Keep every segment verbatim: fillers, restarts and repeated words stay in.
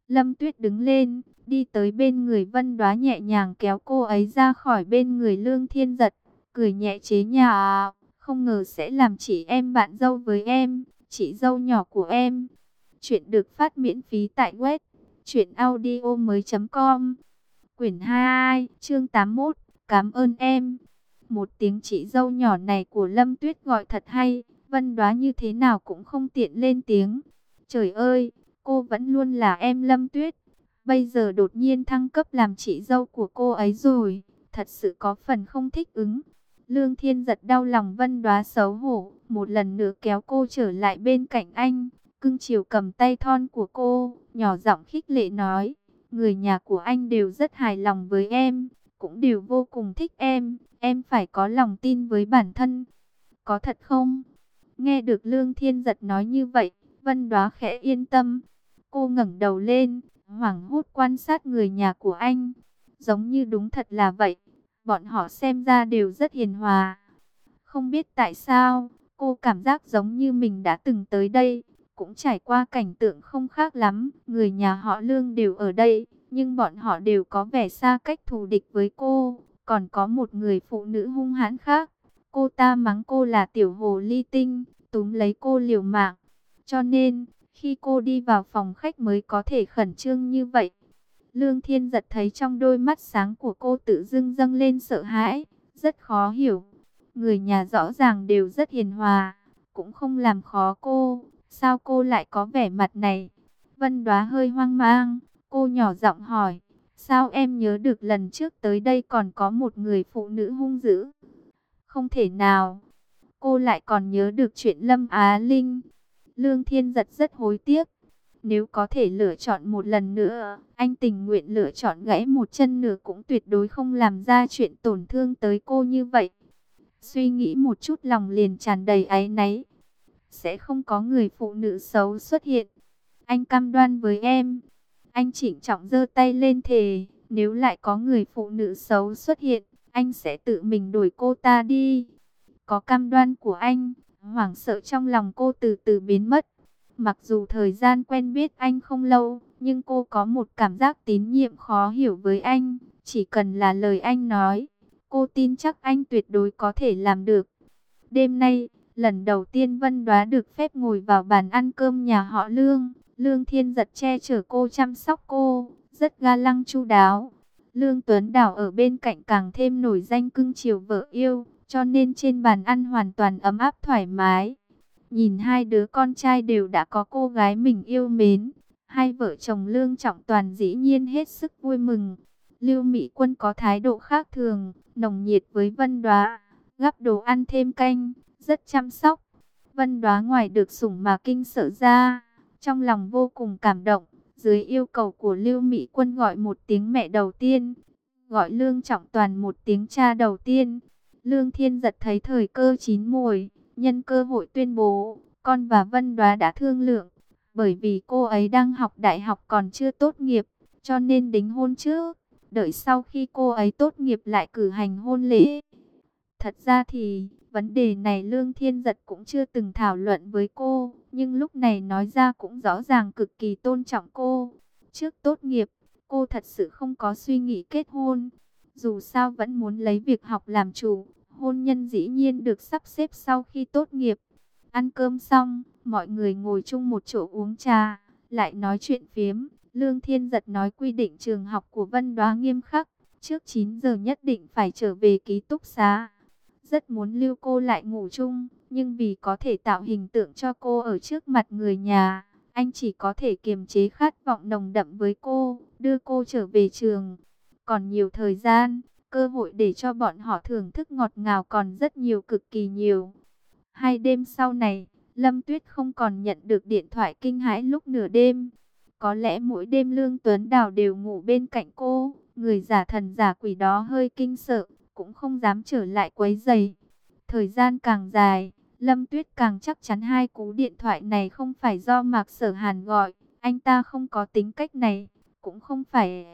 Lâm Tuyết đứng lên, đi tới bên người Vân Đoá nhẹ nhàng kéo cô ấy ra khỏi bên người Lương Thiên Giật, cười nhẹ chế nhạo, không ngờ sẽ làm chị em bạn dâu với em, chị dâu nhỏ của em. Chuyện được phát miễn phí tại web truyện audio mới.com. Quyển hai, chương tám mươi mốt, cảm ơn em. Một tiếng chị dâu nhỏ này của Lâm Tuyết gọi thật hay, Vân Đoá như thế nào cũng không tiện lên tiếng. Trời ơi, cô vẫn luôn là em Lâm Tuyết, bây giờ đột nhiên thăng cấp làm chị dâu của cô ấy rồi, thật sự có phần không thích ứng. Lương Thiên Giật đau lòng Vân Đoá xấu hổ, một lần nữa kéo cô trở lại bên cạnh anh, cưng chiều cầm tay thon của cô, nhỏ giọng khích lệ nói, người nhà của anh đều rất hài lòng với em, cũng đều vô cùng thích em, em phải có lòng tin với bản thân. Có thật không? Nghe được Lương Thiên Giật nói như vậy, Vân Đoá khẽ yên tâm. Cô ngẩng đầu lên, hoảng hốt quan sát người nhà của anh. Giống như đúng thật là vậy, bọn họ xem ra đều rất hiền hòa. Không biết tại sao, cô cảm giác giống như mình đã từng tới đây, cũng trải qua cảnh tượng không khác lắm. Người nhà họ Lương đều ở đây, nhưng bọn họ đều có vẻ xa cách thù địch với cô. Còn có một người phụ nữ hung hãn khác, cô ta mắng cô là tiểu hồ ly tinh, túm lấy cô liều mạng. Cho nên, khi cô đi vào phòng khách mới có thể khẩn trương như vậy. Lương Thiên Giật thấy trong đôi mắt sáng của cô tự dưng dâng lên sợ hãi, rất khó hiểu. Người nhà rõ ràng đều rất hiền hòa, cũng không làm khó cô, sao cô lại có vẻ mặt này? Vân Đoá hơi hoang mang, cô nhỏ giọng hỏi, sao em nhớ được lần trước tới đây còn có một người phụ nữ hung dữ? Không thể nào, cô lại còn nhớ được chuyện Lâm Á Linh. Lương Thiên Giật rất hối tiếc. Nếu có thể lựa chọn một lần nữa, anh tình nguyện lựa chọn gãy một chân nữa cũng tuyệt đối không làm ra chuyện tổn thương tới cô như vậy. Suy nghĩ một chút lòng liền tràn đầy áy náy. Sẽ không có người phụ nữ xấu xuất hiện. Anh cam đoan với em. Anh trịnh trọng giơ tay lên thề, nếu lại có người phụ nữ xấu xuất hiện, anh sẽ tự mình đuổi cô ta đi. Có cam đoan của anh, hoảng sợ trong lòng cô từ từ biến mất. Mặc dù thời gian quen biết anh không lâu, nhưng cô có một cảm giác tín nhiệm khó hiểu với anh. Chỉ cần là lời anh nói, cô tin chắc anh tuyệt đối có thể làm được. Đêm nay, lần đầu tiên Vân Đoá được phép ngồi vào bàn ăn cơm nhà họ Lương. Lương Thiên Giật che chở cô, chăm sóc cô, rất ga lăng chu đáo. Lương Tuấn Đào ở bên cạnh càng thêm nổi danh cưng chiều vợ yêu, cho nên trên bàn ăn hoàn toàn ấm áp thoải mái. Nhìn hai đứa con trai đều đã có cô gái mình yêu mến, hai vợ chồng Lương Trọng Toàn dĩ nhiên hết sức vui mừng. Lưu Mỹ Quân có thái độ khác thường, nồng nhiệt với Vân Đoá, gắp đồ ăn thêm canh, rất chăm sóc. Vân Đoá ngoài được sủng mà kinh sợ ra, trong lòng vô cùng cảm động. Dưới yêu cầu của Lưu Mỹ Quân gọi một tiếng mẹ đầu tiên, gọi Lương Trọng Toàn một tiếng cha đầu tiên. Lương Thiên Giật thấy thời cơ chín muồi, nhân cơ hội tuyên bố, con và Vân Đoá đã thương lượng, bởi vì cô ấy đang học đại học còn chưa tốt nghiệp, cho nên đính hôn trước, đợi sau khi cô ấy tốt nghiệp lại cử hành hôn lễ. Thật ra thì, vấn đề này Lương Thiên Giật cũng chưa từng thảo luận với cô, nhưng lúc này nói ra cũng rõ ràng cực kỳ tôn trọng cô. Trước tốt nghiệp, cô thật sự không có suy nghĩ kết hôn, dù sao vẫn muốn lấy việc học làm chủ. Hôn nhân dĩ nhiên được sắp xếp sau khi tốt nghiệp. Ăn cơm xong, mọi người ngồi chung một chỗ uống trà, lại nói chuyện phiếm. Lương Thiên Giật nói quy định trường học của Vân Đoá nghiêm khắc, trước chín giờ nhất định phải trở về ký túc xá. Rất muốn lưu cô lại ngủ chung, nhưng vì có thể tạo hình tượng cho cô ở trước mặt người nhà, anh chỉ có thể kiềm chế khát vọng nồng đậm với cô, đưa cô trở về trường. Còn nhiều thời gian, cơ hội để cho bọn họ thưởng thức ngọt ngào còn rất nhiều, cực kỳ nhiều. Hai đêm sau này, Lâm Tuyết không còn nhận được điện thoại kinh hãi lúc nửa đêm. Có lẽ mỗi đêm Lương Tuấn Đào đều ngủ bên cạnh cô, người giả thần giả quỷ đó hơi kinh sợ, cũng không dám trở lại quấy rầy. Thời gian càng dài, Lâm Tuyết càng chắc chắn hai cú điện thoại này không phải do Mạc Sở Hàn gọi, anh ta không có tính cách này, cũng không phải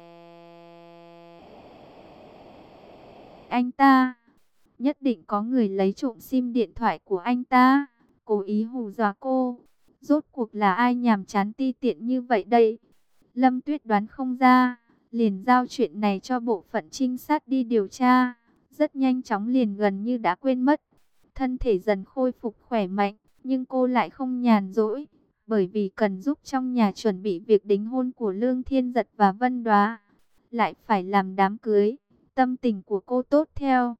anh ta. Nhất định có người lấy trộm sim điện thoại của anh ta, cố ý hù dọa cô. Rốt cuộc là ai nhàm chán ti tiện như vậy đây? Lâm Tuyết đoán không ra, liền giao chuyện này cho bộ phận trinh sát đi điều tra. Rất nhanh chóng liền gần như đã quên mất. Thân thể dần khôi phục khỏe mạnh, nhưng cô lại không nhàn rỗi, bởi vì cần giúp trong nhà chuẩn bị việc đính hôn của Lương Thiên Giật và Vân Đoá, lại phải làm đám cưới. Tâm tình của cô tốt theo.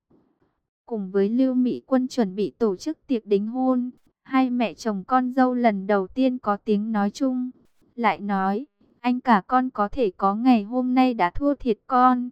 Cùng với Lưu Mỹ Quân chuẩn bị tổ chức tiệc đính hôn, hai mẹ chồng con dâu lần đầu tiên có tiếng nói chung. Lại nói, anh cả con có thể có ngày hôm nay đã thua thiệt con.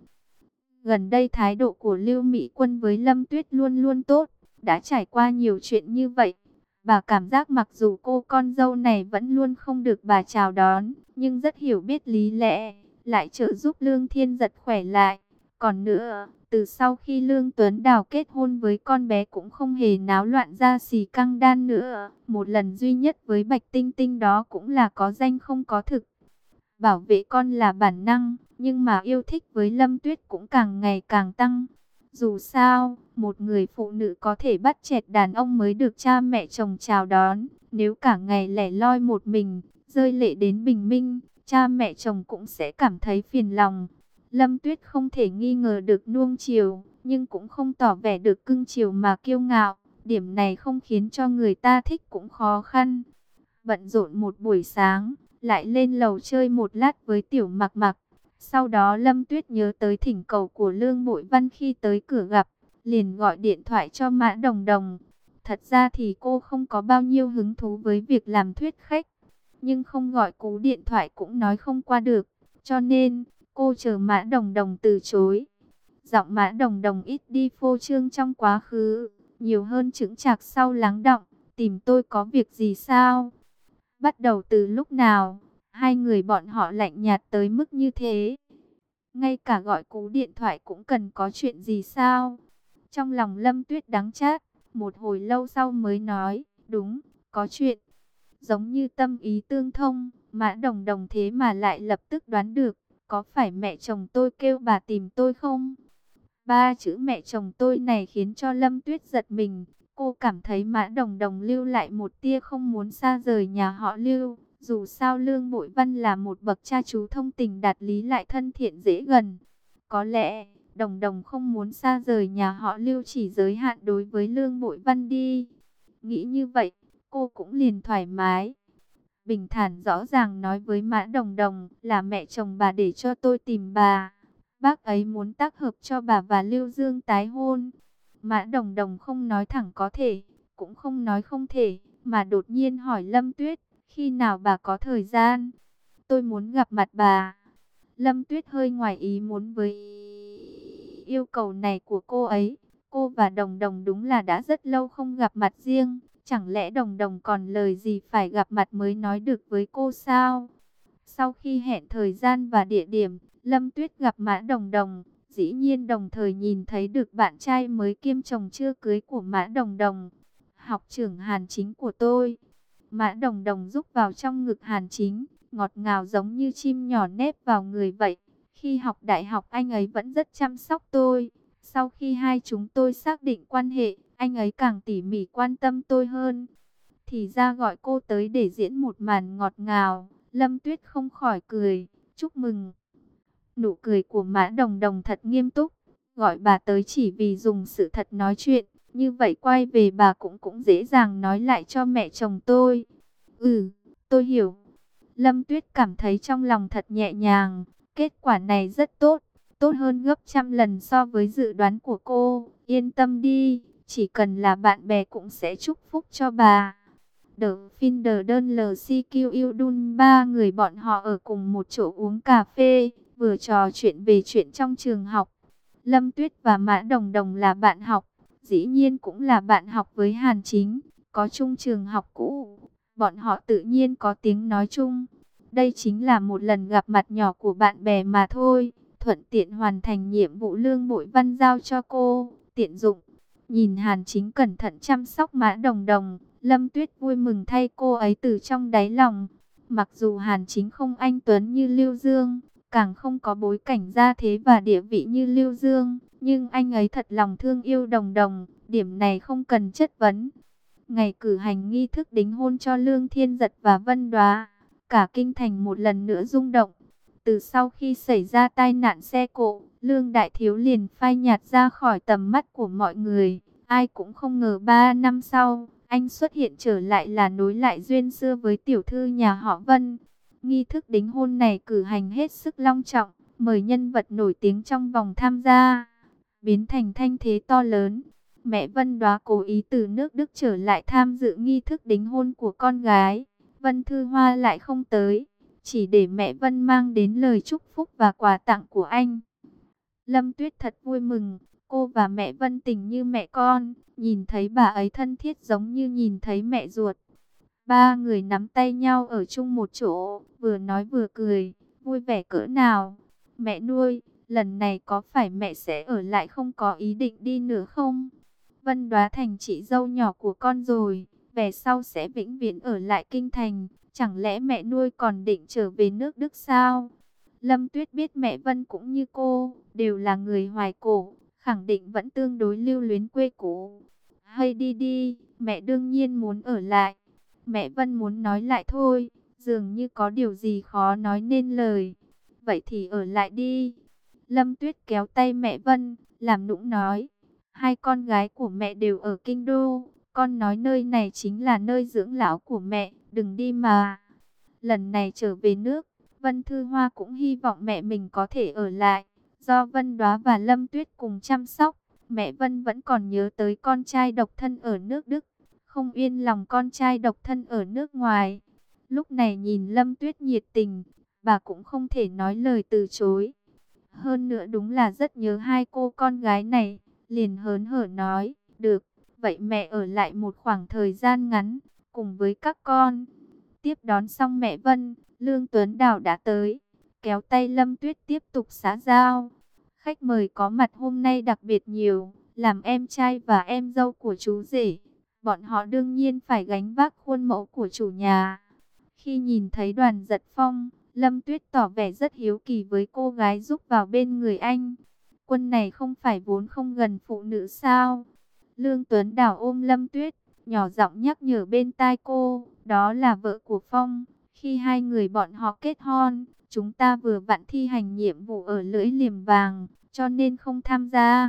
Gần đây thái độ của Lưu Mỹ Quân với Lâm Tuyết luôn luôn tốt, đã trải qua nhiều chuyện như vậy. Bà cảm giác mặc dù cô con dâu này vẫn luôn không được bà chào đón, nhưng rất hiểu biết lý lẽ, lại trợ giúp Lương Thiên Giật khỏe lại. Còn nữa, từ sau khi Lương Tuấn Đào kết hôn với con bé cũng không hề náo loạn ra xì căng đan nữa. Một lần duy nhất với Bạch Tinh Tinh đó cũng là có danh không có thực. Bảo vệ con là bản năng, nhưng mà yêu thích với Lâm Tuyết cũng càng ngày càng tăng. Dù sao, một người phụ nữ có thể bắt chẹt đàn ông mới được cha mẹ chồng chào đón. Nếu cả ngày lẻ loi một mình, rơi lệ đến bình minh, cha mẹ chồng cũng sẽ cảm thấy phiền lòng. Lâm Tuyết không thể nghi ngờ được nuông chiều, nhưng cũng không tỏ vẻ được cưng chiều mà kiêu ngạo. Điểm này không khiến cho người ta thích cũng khó khăn. Bận rộn một buổi sáng, lại lên lầu chơi một lát với Tiểu Mặc Mặc. Sau đó Lâm Tuyết nhớ tới thỉnh cầu của Lương Bội Văn khi tới cửa gặp, liền gọi điện thoại cho Mã Đồng Đồng. Thật ra thì cô không có bao nhiêu hứng thú với việc làm thuyết khách, nhưng không gọi cú điện thoại cũng nói không qua được, cho nên cô chờ Mã Đồng Đồng từ chối. Giọng Mã Đồng Đồng ít đi phô trương trong quá khứ, nhiều hơn chững chạc sau lắng đọng. Tìm tôi có việc gì sao? Bắt đầu từ lúc nào, hai người bọn họ lạnh nhạt tới mức như thế? Ngay cả gọi cú điện thoại cũng cần có chuyện gì sao? Trong lòng Lâm Tuyết đắng chát, một hồi lâu sau mới nói, đúng, có chuyện. Giống như tâm ý tương thông, Mã Đồng Đồng thế mà lại lập tức đoán được, có phải mẹ chồng tôi kêu bà tìm tôi không? Ba chữ mẹ chồng tôi này khiến cho Lâm Tuyết giật mình. Cô cảm thấy Mã Đồng Đồng lưu lại một tia không muốn xa rời nhà họ Lưu. Dù sao Lương Bội Văn là một bậc cha chú thông tình đạt lý lại thân thiện dễ gần. Có lẽ Đồng Đồng không muốn xa rời nhà họ Lưu chỉ giới hạn đối với Lương Bội Văn đi. Nghĩ như vậy, cô cũng liền thoải mái. Bình thản rõ ràng nói với Mã Đồng Đồng là mẹ chồng bà để cho tôi tìm bà. Bác ấy muốn tác hợp cho bà và Lưu Dương tái hôn. Mã Đồng Đồng không nói thẳng có thể, cũng không nói không thể, mà đột nhiên hỏi Lâm Tuyết, khi nào bà có thời gian? Tôi muốn gặp mặt bà. Lâm Tuyết hơi ngoài ý muốn với yêu cầu này của cô ấy. Cô và Đồng Đồng đúng là đã rất lâu không gặp mặt riêng. Chẳng lẽ Đồng Đồng còn lời gì phải gặp mặt mới nói được với cô sao? Sau khi hẹn thời gian và địa điểm, Lâm Tuyết gặp Mã Đồng Đồng. Dĩ nhiên đồng thời nhìn thấy được bạn trai mới kiêm chồng chưa cưới của Mã Đồng Đồng. Học trưởng Hàn Chính của tôi. Mã Đồng Đồng rúc vào trong ngực Hàn Chính, ngọt ngào giống như chim nhỏ nép vào người vậy. Khi học đại học anh ấy vẫn rất chăm sóc tôi. Sau khi hai chúng tôi xác định quan hệ, anh ấy càng tỉ mỉ quan tâm tôi hơn. Thì ra gọi cô tới để diễn một màn ngọt ngào. Lâm Tuyết không khỏi cười, chúc mừng. Nụ cười của Mã Đồng Đồng thật nghiêm túc, gọi bà tới chỉ vì dùng sự thật nói chuyện, như vậy quay về bà cũng cũng dễ dàng nói lại cho mẹ chồng tôi. Ừ, tôi hiểu. Lâm Tuyết cảm thấy trong lòng thật nhẹ nhàng, kết quả này rất tốt, tốt hơn gấp trăm lần so với dự đoán của cô. Yên tâm đi, chỉ cần là bạn bè cũng sẽ chúc phúc cho bà. The Finder đơn lờ xê quy Udun ba người bọn họ ở cùng một chỗ uống cà phê, vừa trò chuyện về chuyện trong trường học. Lâm Tuyết và Mã Đồng Đồng là bạn học, dĩ nhiên cũng là bạn học với Hàn Chính, có chung trường học cũ. Bọn họ tự nhiên có tiếng nói chung. Đây chính là một lần gặp mặt nhỏ của bạn bè mà thôi, thuận tiện hoàn thành nhiệm vụ Lương Bội Văn giao cho cô, tiện dụng. Nhìn Hàn Chính cẩn thận chăm sóc Mã Đồng Đồng, Lâm Tuyết vui mừng thay cô ấy từ trong đáy lòng. Mặc dù Hàn Chính không anh tuấn như Lưu Dương, càng không có bối cảnh gia thế và địa vị như Lưu Dương, nhưng anh ấy thật lòng thương yêu Đồng Đồng, điểm này không cần chất vấn. Ngày cử hành nghi thức đính hôn cho Lương Thiên Giật và Vân Đoá, cả kinh thành một lần nữa rung động. Từ sau khi xảy ra tai nạn xe cộ, Lương Đại Thiếu liền phai nhạt ra khỏi tầm mắt của mọi người. Ai cũng không ngờ ba năm sau, anh xuất hiện trở lại là nối lại duyên xưa với tiểu thư nhà họ Vân. Nghi thức đính hôn này cử hành hết sức long trọng, mời nhân vật nổi tiếng trong vòng tham gia, biến thành thanh thế to lớn. Mẹ Vân Đóa cố ý từ nước Đức trở lại tham dự nghi thức đính hôn của con gái. Vân Thư Hoa lại không tới, chỉ để mẹ Vân mang đến lời chúc phúc và quà tặng của anh. Lâm Tuyết thật vui mừng, cô và mẹ Vân tình như mẹ con, nhìn thấy bà ấy thân thiết giống như nhìn thấy mẹ ruột. Ba người nắm tay nhau ở chung một chỗ, vừa nói vừa cười, vui vẻ cỡ nào. Mẹ nuôi, lần này có phải mẹ sẽ ở lại không có ý định đi nữa không? Vân Đóa thành chị dâu nhỏ của con rồi, về sau sẽ vĩnh viễn ở lại kinh thành, chẳng lẽ mẹ nuôi còn định trở về nước Đức sao? Lâm Tuyết biết mẹ Vân cũng như cô, đều là người hoài cổ, khẳng định vẫn tương đối lưu luyến quê cũ. Hay đi đi, mẹ đương nhiên muốn ở lại. Mẹ Vân muốn nói lại thôi, dường như có điều gì khó nói nên lời. Vậy thì ở lại đi. Lâm Tuyết kéo tay mẹ Vân, làm nũng nói. Hai con gái của mẹ đều ở kinh đô. Con nói nơi này chính là nơi dưỡng lão của mẹ, đừng đi mà. Lần này trở về nước, Vân Thư Hoa cũng hy vọng mẹ mình có thể ở lại. Do Vân Đóa và Lâm Tuyết cùng chăm sóc, mẹ Vân vẫn còn nhớ tới con trai độc thân ở nước Đức, không yên lòng con trai độc thân ở nước ngoài. Lúc này nhìn Lâm Tuyết nhiệt tình, bà cũng không thể nói lời từ chối. Hơn nữa đúng là rất nhớ hai cô con gái này, liền hớn hở nói, được, vậy mẹ ở lại một khoảng thời gian ngắn, cùng với các con. Tiếp đón xong mẹ Vân, Lương Tuấn Đào đã tới, kéo tay Lâm Tuyết tiếp tục xã giao. Khách mời có mặt hôm nay đặc biệt nhiều, làm em trai và em dâu của chú rể. Bọn họ đương nhiên phải gánh vác khuôn mẫu của chủ nhà. Khi nhìn thấy Đoàn Giật Phong, Lâm Tuyết tỏ vẻ rất hiếu kỳ với cô gái giúp vào bên người anh. Quân này không phải vốn không gần phụ nữ sao? Lương Tuấn Đào ôm Lâm Tuyết, nhỏ giọng nhắc nhở bên tai cô, đó là vợ của Phong. Khi hai người bọn họ kết hôn, chúng ta vừa vặn thi hành nhiệm vụ ở lưỡi liềm vàng, cho nên không tham gia.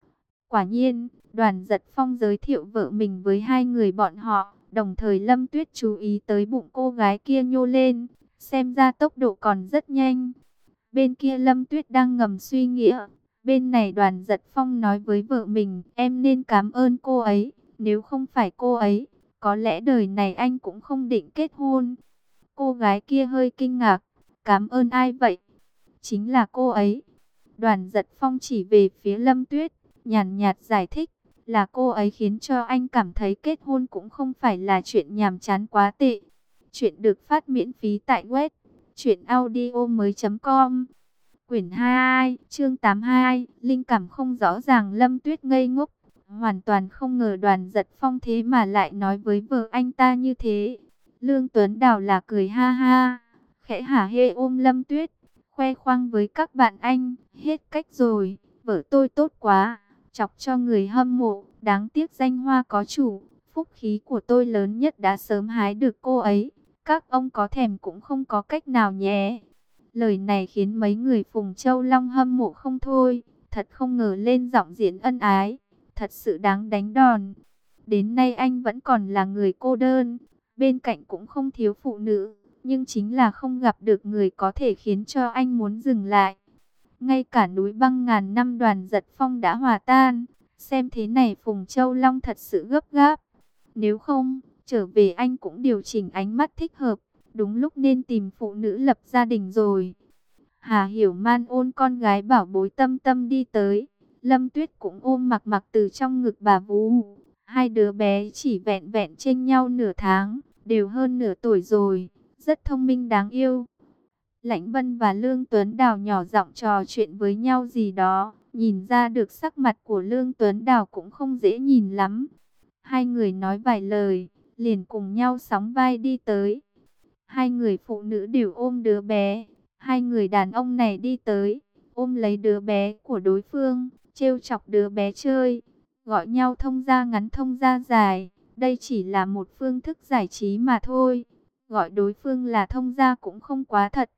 Quả nhiên, Đoàn Giật Phong giới thiệu vợ mình với hai người bọn họ, đồng thời Lâm Tuyết chú ý tới bụng cô gái kia nhô lên, xem ra tốc độ còn rất nhanh. Bên kia Lâm Tuyết đang ngầm suy nghĩ, bên này Đoàn Giật Phong nói với vợ mình, em nên cảm ơn cô ấy, nếu không phải cô ấy, có lẽ đời này anh cũng không định kết hôn. Cô gái kia hơi kinh ngạc, cảm ơn ai vậy? Chính là cô ấy. Đoàn Giật Phong chỉ về phía Lâm Tuyết, nhàn nhạt giải thích, là cô ấy khiến cho anh cảm thấy kết hôn cũng không phải là chuyện nhàm chán quá tệ. Chuyện được phát miễn phí tại web truyện audio mới chấm com. Quyển hai, chương tám mươi hai, linh cảm không rõ ràng. Lâm Tuyết ngây ngốc, hoàn toàn không ngờ Đoàn Giật Phong thế mà lại nói với vợ anh ta như thế. Lương Tuấn Đào là cười ha ha, khẽ hả hê ôm Lâm Tuyết, khoe khoang với các bạn anh, hết cách rồi, vợ tôi tốt quá, chọc cho người hâm mộ, đáng tiếc danh hoa có chủ, phúc khí của tôi lớn nhất đã sớm hái được cô ấy, các ông có thèm cũng không có cách nào nhé. Lời này khiến mấy người Phùng Châu Long hâm mộ không thôi, thật không ngờ lên giọng diễn ân ái, thật sự đáng đánh đòn. Đến nay anh vẫn còn là người cô đơn, bên cạnh cũng không thiếu phụ nữ, nhưng chính là không gặp được người có thể khiến cho anh muốn dừng lại. Ngay cả núi băng ngàn năm Đoàn Giật Phong đã hòa tan, xem thế này Phùng Châu Long thật sự gấp gáp. Nếu không, trở về anh cũng điều chỉnh ánh mắt thích hợp, đúng lúc nên tìm phụ nữ lập gia đình rồi. Hà Hiểu Man ôm con gái bảo bối Tâm Tâm đi tới, Lâm Tuyết cũng ôm Mặc Mặc từ trong ngực bà vú. Hai đứa bé chỉ vẹn vẹn chênh nhau nửa tháng, đều hơn nửa tuổi rồi, rất thông minh đáng yêu. Lãnh Vân và Lương Tuấn Đào nhỏ giọng trò chuyện với nhau gì đó, nhìn ra được sắc mặt của Lương Tuấn Đào cũng không dễ nhìn lắm. Hai người nói vài lời, liền cùng nhau sóng vai đi tới. Hai người phụ nữ đều ôm đứa bé, hai người đàn ông này đi tới, ôm lấy đứa bé của đối phương, trêu chọc đứa bé chơi, gọi nhau thông gia ngắn thông gia dài. Đây chỉ là một phương thức giải trí mà thôi, gọi đối phương là thông gia cũng không quá thật.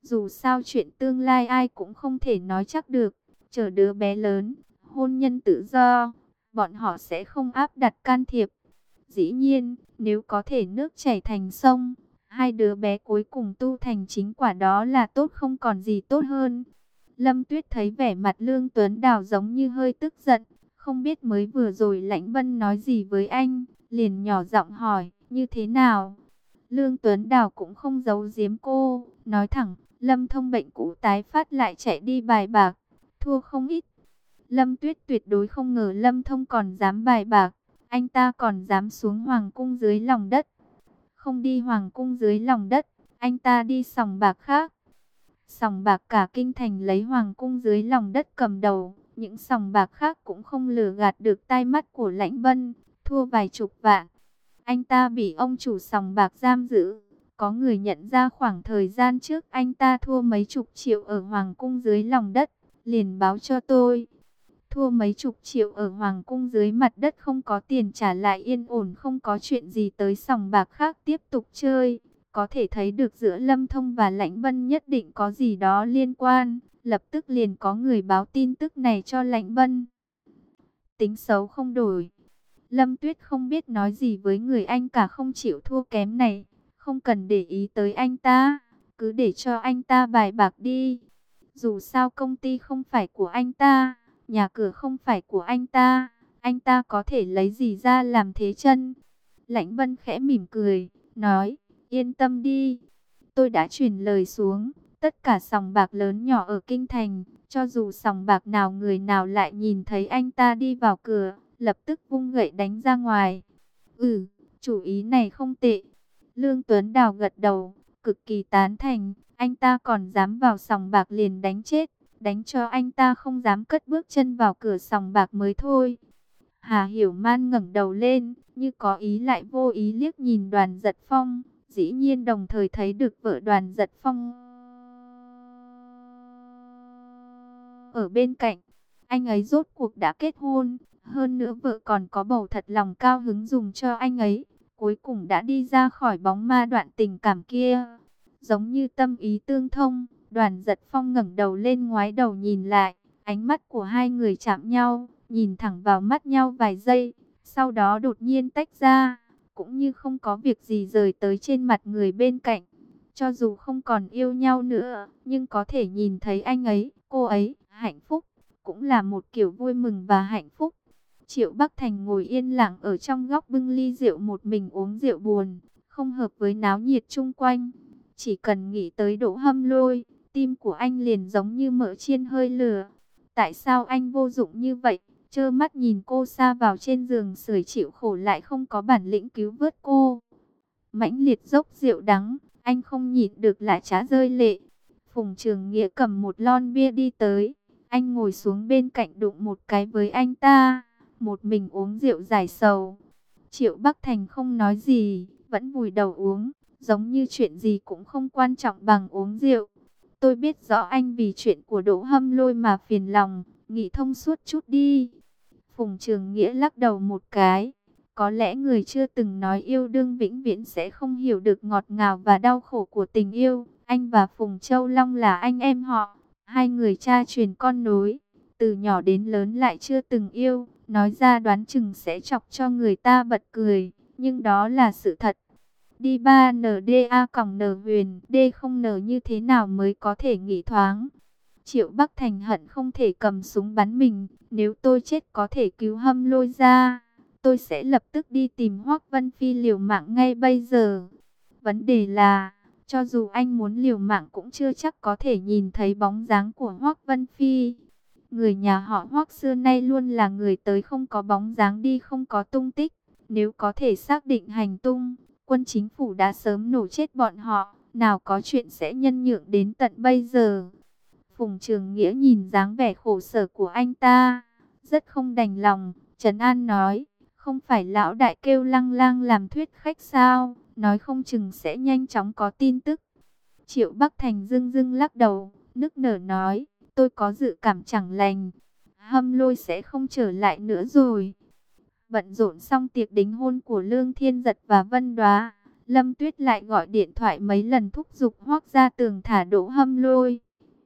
Dù sao chuyện tương lai ai cũng không thể nói chắc được. Chờ đứa bé lớn, hôn nhân tự do, bọn họ sẽ không áp đặt can thiệp. Dĩ nhiên, nếu có thể nước chảy thành sông, hai đứa bé cuối cùng tu thành chính quả đó là tốt không còn gì tốt hơn. Lâm Tuyết thấy vẻ mặt Lương Tuấn Đào giống như hơi tức giận, không biết mới vừa rồi Lãnh Vân nói gì với anh, liền nhỏ giọng hỏi, như thế nào? Lương Tuấn Đào cũng không giấu giếm cô, nói thẳng, Lâm Thông bệnh cũ tái phát lại chạy đi bài bạc, thua không ít. Lâm Tuyết tuyệt đối không ngờ Lâm Thông còn dám bài bạc, anh ta còn dám xuống hoàng cung dưới lòng đất. Không đi hoàng cung dưới lòng đất, anh ta đi sòng bạc khác. Sòng bạc cả kinh thành lấy hoàng cung dưới lòng đất cầm đầu, những sòng bạc khác cũng không lừa gạt được tai mắt của Lãnh Vân, thua vài chục vạn. Anh ta bị ông chủ sòng bạc giam giữ. Có người nhận ra khoảng thời gian trước anh ta thua mấy chục triệu ở hoàng cung dưới lòng đất, liền báo cho tôi. Thua mấy chục triệu ở hoàng cung dưới mặt đất không có tiền trả lại yên ổn, không có chuyện gì tới sòng bạc khác tiếp tục chơi. Có thể thấy được giữa Lâm Thông và Lãnh Vân nhất định có gì đó liên quan. Lập tức liền có người báo tin tức này cho Lãnh Vân. Tính xấu không đổi. Lâm Tuyết không biết nói gì với người anh cả không chịu thua kém này. Không cần để ý tới anh ta, cứ để cho anh ta bài bạc đi. Dù sao công ty không phải của anh ta, nhà cửa không phải của anh ta, anh ta có thể lấy gì ra làm thế chân? Lãnh Vân khẽ mỉm cười, nói, yên tâm đi. Tôi đã truyền lời xuống, tất cả sòng bạc lớn nhỏ ở Kinh Thành, cho dù sòng bạc nào người nào lại nhìn thấy anh ta đi vào cửa, lập tức vung gậy đánh ra ngoài. Ừ, chủ ý này không tệ. Lương Tuấn Đào gật đầu, cực kỳ tán thành. Anh ta còn dám vào sòng bạc liền đánh chết, đánh cho anh ta không dám cất bước chân vào cửa sòng bạc mới thôi. Hà Hiểu Man ngẩng đầu lên, như có ý lại vô ý liếc nhìn Đoàn Giật Phong, dĩ nhiên đồng thời thấy được vợ Đoàn Giật Phong ở bên cạnh. Anh ấy rốt cuộc đã kết hôn, hơn nữa vợ còn có bầu, thật lòng cao hứng dùng cho anh ấy. Cuối cùng đã đi ra khỏi bóng ma đoạn tình cảm kia. Giống như tâm ý tương thông, Đoàn Giật Phong ngẩng đầu lên ngoái đầu nhìn lại, ánh mắt của hai người chạm nhau, nhìn thẳng vào mắt nhau vài giây, sau đó đột nhiên tách ra, cũng như không có việc gì rời tới trên mặt người bên cạnh. Cho dù không còn yêu nhau nữa, nhưng có thể nhìn thấy anh ấy, cô ấy, hạnh phúc, cũng là một kiểu vui mừng và hạnh phúc. Triệu Bắc Thành ngồi yên lặng ở trong góc bưng ly rượu một mình uống rượu buồn, không hợp với náo nhiệt chung quanh. Chỉ cần nghĩ tới Đỗ Hâm Lôi, tim của anh liền giống như mỡ chiên hơi lửa. Tại sao anh vô dụng như vậy, trơ mắt nhìn cô sa vào trên giường sưởi chịu khổ lại không có bản lĩnh cứu vớt cô? Mãnh liệt dốc rượu đắng, anh không nhịn được lại trá rơi lệ. Phùng Trường Nghĩa cầm một lon bia đi tới, anh ngồi xuống bên cạnh đụng một cái với anh ta, một mình uống rượu giải sầu. Triệu Bắc Thành không nói gì, vẫn vùi đầu uống, giống như chuyện gì cũng không quan trọng bằng uống rượu. Tôi biết rõ anh vì chuyện của Đỗ Hâm Lôi mà phiền lòng, nghĩ thông suốt chút đi. Phùng Trường Nghĩa lắc đầu một cái. Có lẽ người chưa từng nói yêu đương vĩnh viễn sẽ không hiểu được ngọt ngào và đau khổ của tình yêu. Anh và Phùng Châu Long là anh em họ, hai người cha truyền con nối, từ nhỏ đến lớn lại chưa từng yêu. Nói ra đoán chừng sẽ chọc cho người ta bật cười, nhưng đó là sự thật. Đi ba N D A còng N huyền D không N như thế nào mới có thể nghĩ thoáng. Triệu Bắc Thành hận không thể cầm súng bắn mình. Nếu tôi chết có thể cứu Hâm Lôi ra, tôi sẽ lập tức đi tìm Hoắc Vân Phi liều mạng ngay bây giờ. Vấn đề là, cho dù anh muốn liều mạng cũng chưa chắc có thể nhìn thấy bóng dáng của Hoắc Vân Phi. Người nhà họ Hoắc xưa nay luôn là người tới không có bóng dáng, đi không có tung tích. Nếu có thể xác định hành tung, quân chính phủ đã sớm nổ chết bọn họ, nào có chuyện sẽ nhân nhượng đến tận bây giờ. Phùng Trường Nghĩa nhìn dáng vẻ khổ sở của anh ta, rất không đành lòng, trấn an nói, không phải lão đại kêu Lăng Lang làm thuyết khách sao, nói không chừng sẽ nhanh chóng có tin tức. Triệu Bắc Thành dưng dưng lắc đầu, nức nở nói, tôi có dự cảm chẳng lành, Hâm Lôi sẽ không trở lại nữa rồi. Bận rộn xong tiệc đính hôn của Lương Thiên Giật và Vân Đoá, Lâm Tuyết lại gọi điện thoại mấy lần thúc giục Hoắc Gia Tường thả Đỗ Hâm Lôi.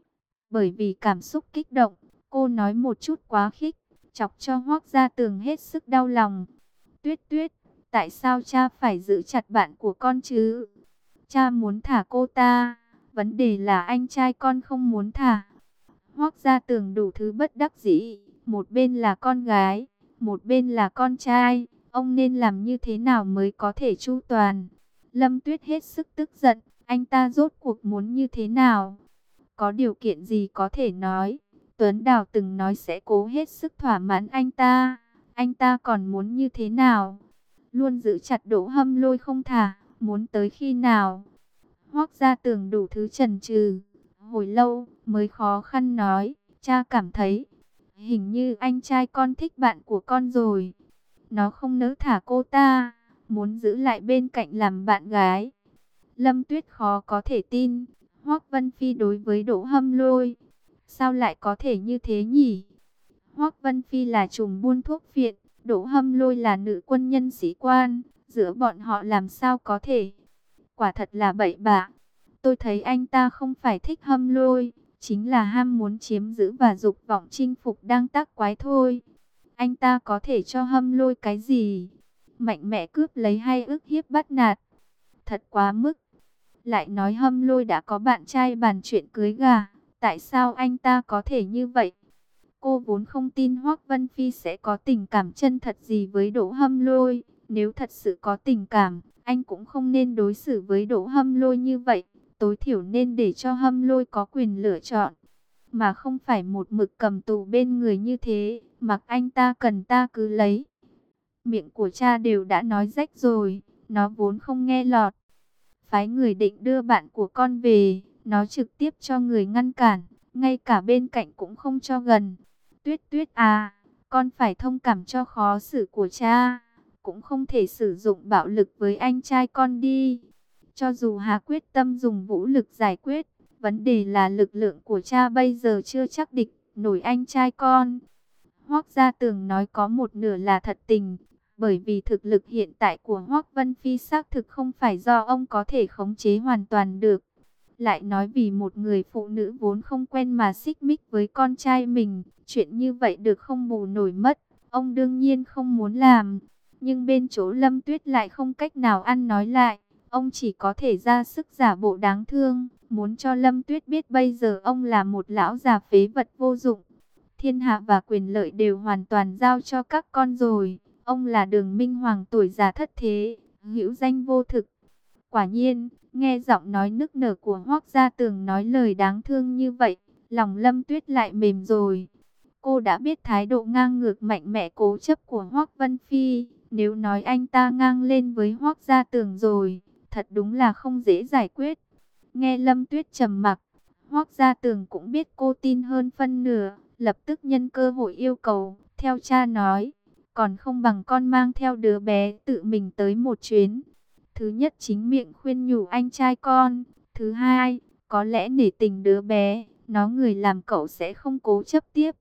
Bởi vì cảm xúc kích động, cô nói một chút quá khích, chọc cho Hoắc Gia Tường hết sức đau lòng. Tuyết Tuyết, tại sao cha phải giữ chặt bạn của con chứ? Cha muốn thả cô ta, vấn đề là anh trai con không muốn thả. Hoắc Gia Tường đủ thứ bất đắc dĩ, một bên là con gái, một bên là con trai, ông nên làm như thế nào mới có thể chu toàn? Lâm Tuyết hết sức tức giận, anh ta rốt cuộc muốn như thế nào? Có điều kiện gì có thể nói? Tuấn Đào từng nói sẽ cố hết sức thỏa mãn anh ta, anh ta còn muốn như thế nào? Luôn giữ chặt Đỗ Hâm Lôi không thả, muốn tới khi nào? Hoắc Gia Tường đủ thứ chần chừ, hồi lâu mới khó khăn nói, cha cảm thấy hình như anh trai con thích bạn của con rồi. Nó không nỡ thả cô ta, muốn giữ lại bên cạnh làm bạn gái. Lâm Tuyết khó có thể tin, Hoắc Vân Phi đối với Đỗ Hâm Lôi, sao lại có thể như thế nhỉ? Hoắc Vân Phi là trùm buôn thuốc phiện, Đỗ Hâm Lôi là nữ quân nhân sĩ quan, giữa bọn họ làm sao có thể? Quả thật là bậy bạ. Tôi thấy anh ta không phải thích Hâm Lôi, chính là ham muốn chiếm giữ và dục vọng chinh phục đang tác quái thôi. Anh ta có thể cho Hâm Lôi cái gì? Mạnh mẽ cướp lấy hay ức hiếp bắt nạt? Thật quá mức. Lại nói Hâm Lôi đã có bạn trai bàn chuyện cưới gà, tại sao anh ta có thể như vậy? Cô vốn không tin Hoắc Vân Phi sẽ có tình cảm chân thật gì với Đỗ Hâm Lôi. Nếu thật sự có tình cảm, anh cũng không nên đối xử với Đỗ Hâm Lôi như vậy. Tối thiểu nên để cho Hâm Lôi có quyền lựa chọn, mà không phải một mực cầm tù bên người như thế, mặc anh ta cần ta cứ lấy. Miệng của cha đều đã nói rách rồi, nó vốn không nghe lọt. Phái người định đưa bạn của con về, nó trực tiếp cho người ngăn cản, ngay cả bên cạnh cũng không cho gần. Tuyết Tuyết à, con phải thông cảm cho khó xử của cha, cũng không thể sử dụng bạo lực với anh trai con đi. Cho dù Hà quyết tâm dùng vũ lực giải quyết, vấn đề là lực lượng của cha bây giờ chưa chắc địch nổi anh trai con. Hoắc Gia Tường nói có một nửa là thật tình, bởi vì thực lực hiện tại của Hoắc Vân Phi xác thực không phải do ông có thể khống chế hoàn toàn được. Lại nói vì một người phụ nữ vốn không quen mà xích mích với con trai mình, chuyện như vậy được không bù nổi mất, ông đương nhiên không muốn làm. Nhưng bên chỗ Lâm Tuyết lại không cách nào ăn nói lại, ông chỉ có thể ra sức giả bộ đáng thương, muốn cho Lâm Tuyết biết bây giờ ông là một lão già phế vật vô dụng. Thiên hạ và quyền lợi đều hoàn toàn giao cho các con rồi, ông là Đường Minh Hoàng tuổi già thất thế, hữu danh vô thực. Quả nhiên, nghe giọng nói nức nở của Hoắc Gia Tường nói lời đáng thương như vậy, lòng Lâm Tuyết lại mềm rồi. Cô đã biết thái độ ngang ngược mạnh mẽ cố chấp của Hoắc Vân Phi, nếu nói anh ta ngang lên với Hoắc Gia Tường rồi, thật đúng là không dễ giải quyết. Nghe Lâm Tuyết trầm mặc, Hoắc Gia Tường cũng biết cô tin hơn phân nửa, lập tức nhân cơ hội yêu cầu, theo cha nói, còn không bằng con mang theo đứa bé tự mình tới một chuyến. Thứ nhất chính miệng khuyên nhủ anh trai con, thứ hai, có lẽ nể tình đứa bé, nó người làm cậu sẽ không cố chấp tiếp.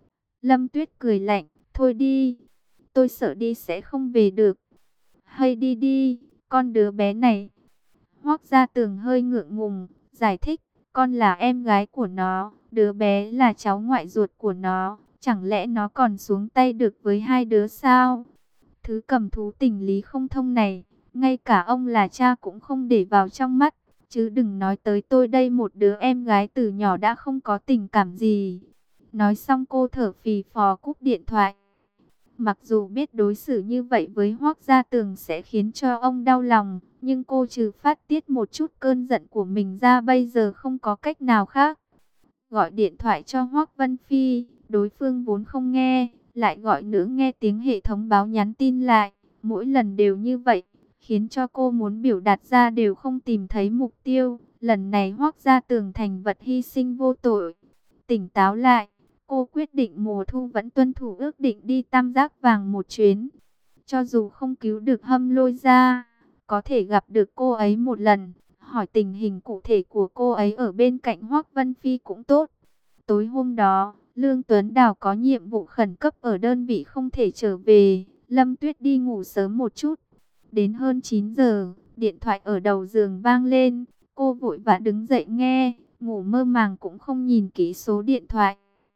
Lâm Tuyết cười lạnh, thôi đi, tôi sợ đi sẽ không về được. Hay đi đi, con đứa bé này. Hoắc Gia Tường hơi ngượng ngùng, giải thích, con là em gái của nó, đứa bé là cháu ngoại ruột của nó, chẳng lẽ nó còn xuống tay được với hai đứa sao? Thứ cầm thú tình lý không thông này, ngay cả ông là cha cũng không để vào trong mắt, chứ đừng nói tới tôi đây, một đứa em gái từ nhỏ đã không có tình cảm gì. Nói xong cô thở phì phò cúp điện thoại. Mặc dù biết đối xử như vậy với Hoắc Gia Tường sẽ khiến cho ông đau lòng, nhưng cô trừ phát tiết một chút cơn giận của mình ra bây giờ không có cách nào khác. Gọi điện thoại cho Hoắc Vân Phi, đối phương vốn không nghe, lại gọi nữa nghe tiếng hệ thống báo nhắn tin lại, mỗi lần đều như vậy, khiến cho cô muốn biểu đạt ra đều không tìm thấy mục tiêu. Lần này Hoắc Gia Tường thành vật hy sinh vô tội. Tỉnh táo lại, cô quyết định mùa thu vẫn tuân thủ ước định đi Tam Giác Vàng một chuyến. Cho dù không cứu được Hâm Lôi ra, có thể gặp được cô ấy một lần, hỏi tình hình cụ thể của cô ấy ở bên cạnh Hoắc Vân Phi cũng tốt. Tối hôm đó, Lương Tuấn Đào có nhiệm vụ khẩn cấp ở đơn vị không thể trở về, Lâm Tuyết đi ngủ sớm một chút. Đến hơn chín giờ, Điện thoại ở đầu giường vang lên, cô vội vã đứng dậy nghe, ngủ mơ màng cũng không nhìn kỹ số điện thoại.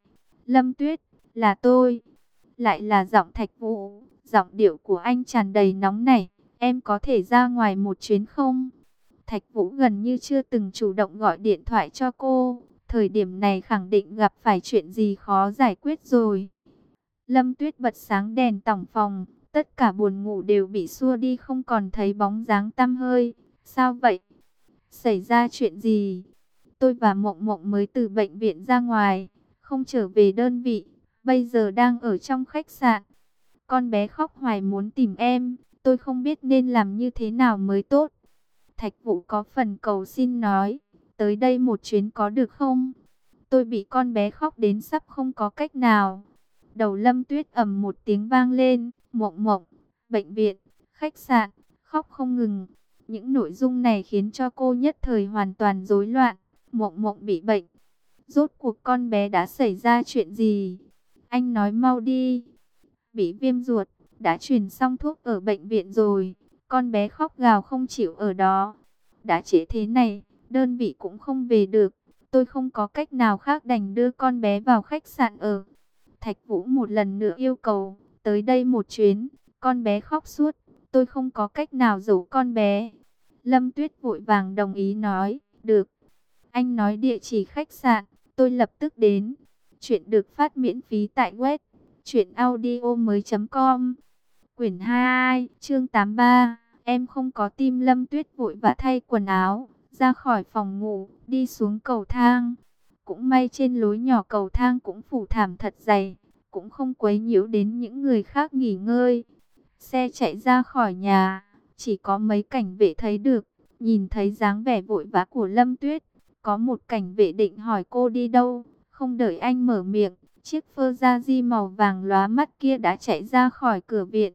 Lâm Tuyết, là tôi. Lại là giọng Thạch Vũ, giọng điệu của anh tràn đầy nóng nảy. Em có thể ra ngoài một chuyến không? Thạch Vũ gần như chưa từng chủ động gọi điện thoại cho cô. Thời điểm này khẳng định gặp phải chuyện gì khó giải quyết rồi. Lâm Tuyết bật sáng đèn tổng phòng. Tất cả buồn ngủ đều bị xua đi, không còn thấy bóng dáng tăm hơi. Sao vậy? Xảy ra chuyện gì? Tôi và Mộng Mộng mới từ bệnh viện ra ngoài, không trở về đơn vị. Bây giờ đang ở trong khách sạn. Con bé khóc hoài muốn tìm em. Tôi không biết nên làm như thế nào mới tốt. Thạch Vũ có phần cầu xin nói. Tới đây một chuyến có được không? Tôi bị con bé khóc đến sắp không có cách nào. Đầu Lâm Tuyết ầm một tiếng vang lên. Mộng Mộng, bệnh viện, khách sạn, khóc không ngừng. Những nội dung này khiến cho cô nhất thời hoàn toàn rối loạn. Mộng Mộng bị bệnh. Rốt cuộc con bé đã xảy ra chuyện gì? Anh nói mau đi. Bị viêm ruột, đã truyền xong thuốc ở bệnh viện rồi. Con bé khóc gào không chịu ở đó. Đã trễ thế này, đơn vị cũng không về được. Tôi không có cách nào khác đành đưa con bé vào khách sạn ở. Thạch Vũ một lần nữa yêu cầu, tới đây một chuyến. Con bé khóc suốt, tôi không có cách nào giấu con bé. Lâm Tuyết vội vàng đồng ý nói, được. Anh nói địa chỉ khách sạn, tôi lập tức đến. Chuyện được phát miễn phí tại web truyện audio mới chấm com. Quyển hai, chương tám mươi ba. Em không có tim. Lâm Tuyết vội vã thay quần áo, ra khỏi phòng ngủ, đi xuống cầu thang. Cũng may trên lối nhỏ cầu thang cũng phủ thảm thật dày, cũng không quấy nhiễu đến những người khác nghỉ ngơi. Xe chạy ra khỏi nhà, chỉ có mấy cảnh vệ thấy được, nhìn thấy dáng vẻ vội vã của Lâm Tuyết. Có một cảnh vệ định hỏi cô đi đâu, không đợi anh mở miệng, chiếc Ferrari màu vàng lóa mắt kia đã chạy ra khỏi cửa viện.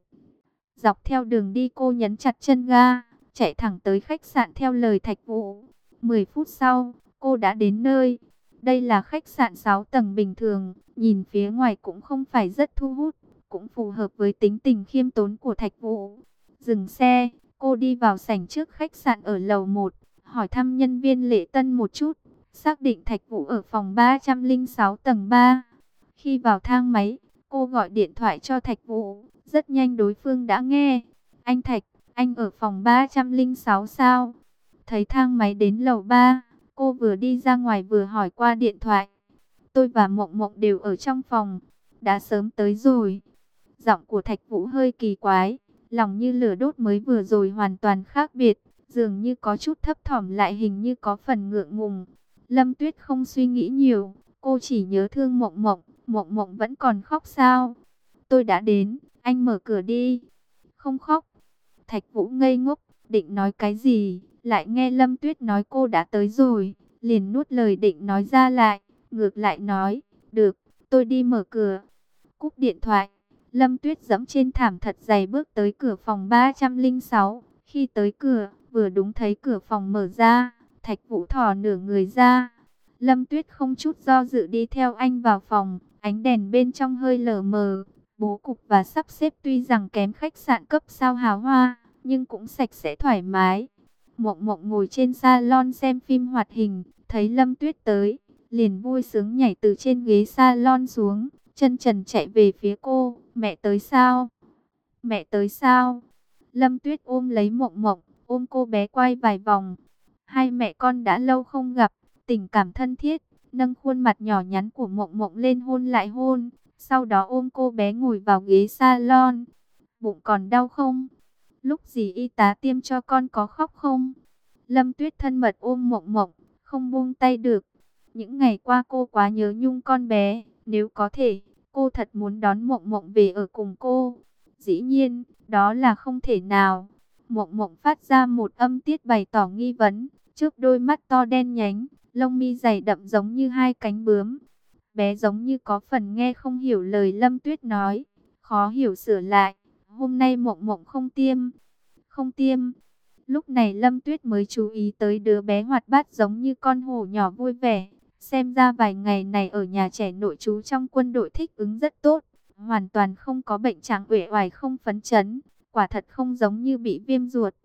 Dọc theo đường đi cô nhấn chặt chân ga, chạy thẳng tới khách sạn theo lời Thạch Vũ. mười phút sau, cô đã đến nơi. Đây là khách sạn sáu tầng bình thường, nhìn phía ngoài cũng không phải rất thu hút, cũng phù hợp với tính tình khiêm tốn của Thạch Vũ. Dừng xe, cô đi vào sảnh trước khách sạn ở lầu một, hỏi thăm nhân viên lễ tân một chút, xác định Thạch Vũ ở phòng ba trăm lẻ sáu tầng ba. Khi vào thang máy, cô gọi điện thoại cho Thạch Vũ, rất nhanh đối phương đã nghe. Anh Thạch, anh ở phòng ba trăm lẻ sáu sao? Thấy thang máy đến lầu ba, cô vừa đi ra ngoài vừa hỏi qua điện thoại. Tôi và Mộng Mộng đều ở trong phòng, đã sớm tới rồi. Giọng của Thạch Vũ hơi kỳ quái, lòng như lửa đốt mới vừa rồi hoàn toàn khác biệt, dường như có chút thấp thỏm lại hình như có phần ngượng ngùng. Lâm Tuyết không suy nghĩ nhiều, cô chỉ nhớ thương Mộng Mộng. Mộng Mộng vẫn còn khóc sao? Tôi đã đến, anh mở cửa đi. Không khóc. Thạch Vũ ngây ngốc, định nói cái gì, lại nghe Lâm Tuyết nói cô đã tới rồi, liền nuốt lời định nói ra lại, ngược lại nói, được, tôi đi mở cửa. Cúp điện thoại, Lâm Tuyết giẫm trên thảm thật dày bước tới cửa phòng ba trăm lẻ sáu. Khi tới cửa, vừa đúng thấy cửa phòng mở ra, Thạch Vũ thò nửa người ra. Lâm Tuyết không chút do dự đi theo anh vào phòng, ánh đèn bên trong hơi lờ mờ. Bố cục và sắp xếp tuy rằng kém khách sạn cấp sao hào hoa, nhưng cũng sạch sẽ thoải mái. Mộng Mộng ngồi trên salon xem phim hoạt hình, thấy Lâm Tuyết tới, liền vui sướng nhảy từ trên ghế salon xuống, chân trần chạy về phía cô. Mẹ tới sao? Mẹ tới sao? Lâm Tuyết ôm lấy Mộng Mộng, ôm cô bé quay vài vòng. Hai mẹ con đã lâu không gặp, tình cảm thân thiết, nâng khuôn mặt nhỏ nhắn của Mộng Mộng lên hôn lại hôn. Sau đó ôm cô bé ngồi vào ghế salon. Bụng còn đau không? Lúc gì y tá tiêm cho con có khóc không? Lâm Tuyết thân mật ôm Mộng Mộng, không buông tay được. Những ngày qua cô quá nhớ nhung con bé. Nếu có thể, cô thật muốn đón Mộng Mộng về ở cùng cô. Dĩ nhiên, đó là không thể nào. Mộng Mộng phát ra một âm tiết bày tỏ nghi vấn. Trước đôi mắt to đen nhánh, lông mi dày đậm giống như hai cánh bướm. Bé giống như có phần nghe không hiểu lời Lâm Tuyết nói, khó hiểu sửa lại, hôm nay Mộng Mộng không tiêm, không tiêm. Lúc này Lâm Tuyết mới chú ý tới đứa bé hoạt bát giống như con hổ nhỏ vui vẻ, xem ra vài ngày này ở nhà trẻ nội trú trong quân đội thích ứng rất tốt, hoàn toàn không có bệnh trạng uể oải không phấn chấn, quả thật không giống như bị viêm ruột.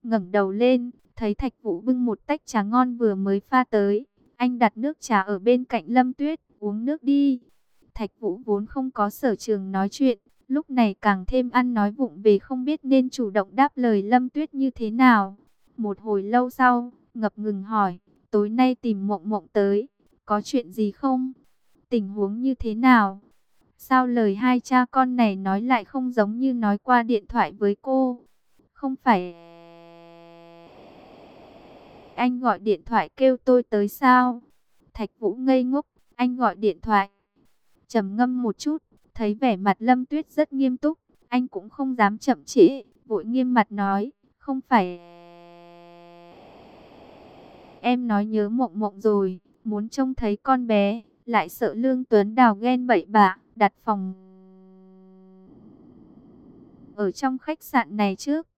ngẩng đầu lên, thấy Thạch Vũ bưng một tách trà ngon vừa mới pha tới. Anh đặt nước trà ở bên cạnh Lâm Tuyết, uống nước đi. Thạch Vũ vốn không có sở trường nói chuyện, lúc này càng thêm ăn nói vụng về, không biết nên chủ động đáp lời Lâm Tuyết như thế nào. Một hồi lâu sau, ngập ngừng hỏi, tối nay tìm Mộng Mộng tới, có chuyện gì không? Tình huống như thế nào? Sao lời hai cha con này nói lại không giống như nói qua điện thoại với cô? Không phải anh gọi điện thoại kêu tôi tới sao? Thạch Vũ ngây ngốc, anh gọi điện thoại. Trầm ngâm một chút, thấy vẻ mặt Lâm Tuyết rất nghiêm túc, anh cũng không dám chậm trễ, vội nghiêm mặt nói, không phải em nói nhớ Mộng Mộng rồi, muốn trông thấy con bé, lại sợ Lương Tuấn Đào ghen bậy bạ, đặt phòng ở trong khách sạn này trước.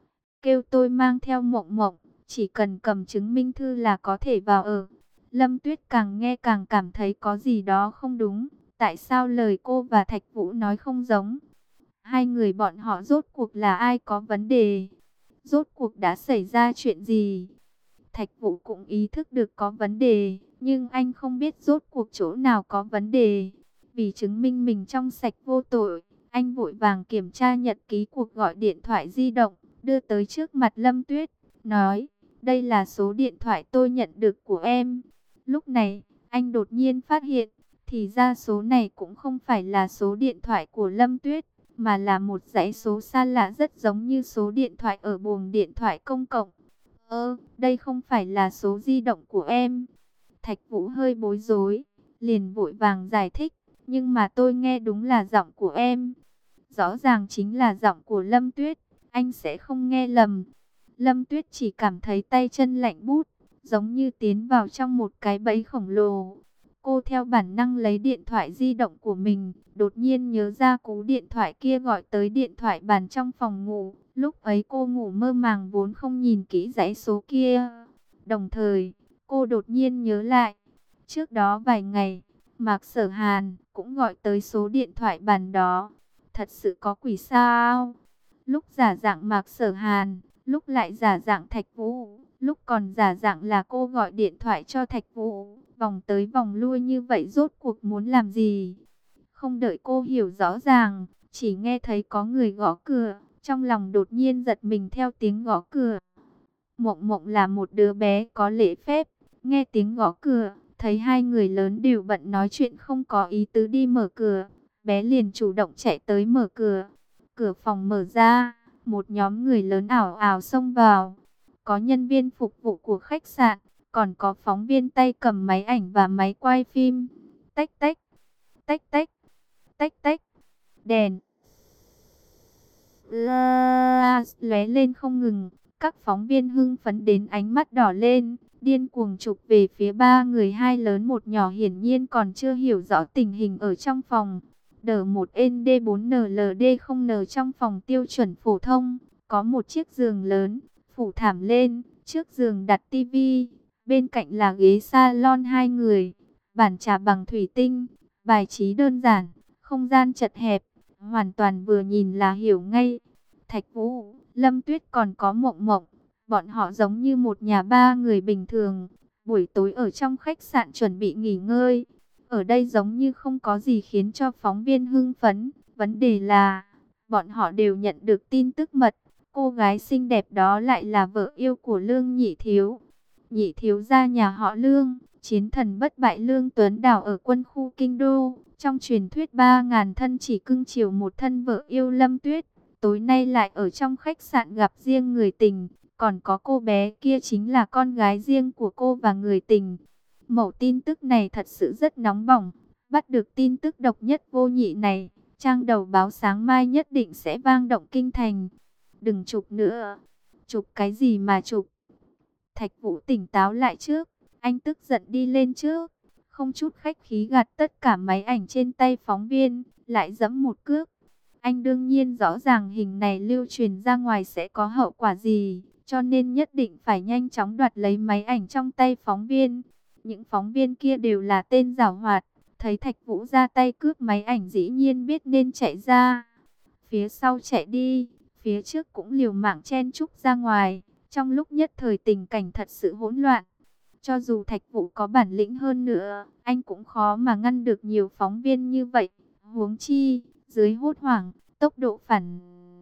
Kêu tôi mang theo Mộng Mộng, chỉ cần cầm chứng minh thư là có thể vào ở. Lâm Tuyết càng nghe càng cảm thấy có gì đó không đúng. Tại sao lời cô và Thạch Vũ nói không giống? Hai người bọn họ rốt cuộc là ai có vấn đề? Rốt cuộc đã xảy ra chuyện gì? Thạch Vũ cũng ý thức được có vấn đề, nhưng anh không biết rốt cuộc chỗ nào có vấn đề. Vì chứng minh mình trong sạch vô tội, anh vội vàng kiểm tra nhật ký cuộc gọi điện thoại di động, đưa tới trước mặt Lâm Tuyết, nói, đây là số điện thoại tôi nhận được của em. Lúc này, anh đột nhiên phát hiện, thì ra số này cũng không phải là số điện thoại của Lâm Tuyết, mà là một dãy số xa lạ rất giống như số điện thoại ở buồng điện thoại công cộng. Ơ, đây không phải là số di động của em. Thạch Vũ hơi bối rối, liền vội vàng giải thích, nhưng mà tôi nghe đúng là giọng của em. Rõ ràng chính là giọng của Lâm Tuyết, anh sẽ không nghe lầm. Lâm Tuyết chỉ cảm thấy tay chân lạnh bút, giống như tiến vào trong một cái bẫy khổng lồ. Cô theo bản năng lấy điện thoại di động của mình, đột nhiên nhớ ra cú điện thoại kia gọi tới điện thoại bàn trong phòng ngủ. Lúc ấy cô ngủ mơ màng vốn không nhìn kỹ dãy số kia. Đồng thời, cô đột nhiên nhớ lại, trước đó vài ngày, Mạc Sở Hàn cũng gọi tới số điện thoại bàn đó. Thật sự có quỷ sao? Lúc giả dạng Mạc Sở Hàn, lúc lại giả dạng Thạch Vũ, lúc còn giả dạng là cô gọi điện thoại cho Thạch Vũ, vòng tới vòng lui như vậy rốt cuộc muốn làm gì? Không đợi cô hiểu rõ ràng, chỉ nghe thấy có người gõ cửa, trong lòng đột nhiên giật mình theo tiếng gõ cửa. Mộng Mộng là một đứa bé có lễ phép, nghe tiếng gõ cửa, thấy hai người lớn đều bận nói chuyện không có ý tứ đi mở cửa, bé liền chủ động chạy tới mở cửa. Cửa phòng mở ra, một nhóm người lớn ảo ảo xông vào. Có nhân viên phục vụ của khách sạn, còn có phóng viên tay cầm máy ảnh và máy quay phim. Tách tách, tách tách, tách tách, đèn la lóe lên không ngừng. Các phóng viên hưng phấn đến ánh mắt đỏ lên, điên cuồng chụp về phía ba người hai lớn một nhỏ, hiển nhiên còn chưa hiểu rõ tình hình ở trong phòng. D một N D bốn N L D không N trong phòng tiêu chuẩn phổ thông, có một chiếc giường lớn, phủ thảm lên, trước giường đặt tivi, bên cạnh là ghế salon hai người, bàn trà bằng thủy tinh, bài trí đơn giản, không gian chật hẹp, hoàn toàn vừa nhìn là hiểu ngay. Thạch Vũ, Lâm Tuyết còn có Mộng Mộng, bọn họ giống như một nhà ba người bình thường, buổi tối ở trong khách sạn chuẩn bị nghỉ ngơi. Ở đây giống như không có gì khiến cho phóng viên hưng phấn. Vấn đề là, bọn họ đều nhận được tin tức mật. Cô gái xinh đẹp đó lại là vợ yêu của Lương Nhị Thiếu. Nhị Thiếu gia nhà họ Lương, chiến thần bất bại Lương Tuấn Đào ở quân khu Kinh Đô. Trong truyền thuyết ba ngàn thân chỉ cưng chiều một thân vợ yêu Lâm Tuyết. Tối nay lại ở trong khách sạn gặp riêng người tình. Còn có cô bé kia chính là con gái riêng của cô và người tình. Mẩu tin tức này thật sự rất nóng bỏng. Bắt được tin tức độc nhất vô nhị này, trang đầu báo sáng mai nhất định sẽ vang động kinh thành. Đừng chụp nữa. Chụp cái gì mà chụp? Thạch Vũ tỉnh táo lại trước. Anh tức giận đi lên trước, không chút khách khí gạt tất cả máy ảnh trên tay phóng viên, lại giẫm một cước. Anh đương nhiên rõ ràng hình này lưu truyền ra ngoài sẽ có hậu quả gì, cho nên nhất định phải nhanh chóng đoạt lấy máy ảnh trong tay phóng viên. Những phóng viên kia đều là tên giảo hoạt, thấy Thạch Vũ ra tay cướp máy ảnh dĩ nhiên biết nên chạy ra. Phía sau chạy đi, phía trước cũng liều mạng chen chúc ra ngoài, Trong lúc nhất thời tình cảnh thật sự hỗn loạn. Cho dù Thạch Vũ có bản lĩnh hơn nữa, anh cũng khó mà ngăn được nhiều phóng viên như vậy. Huống chi, dưới hốt hoảng, tốc độ phản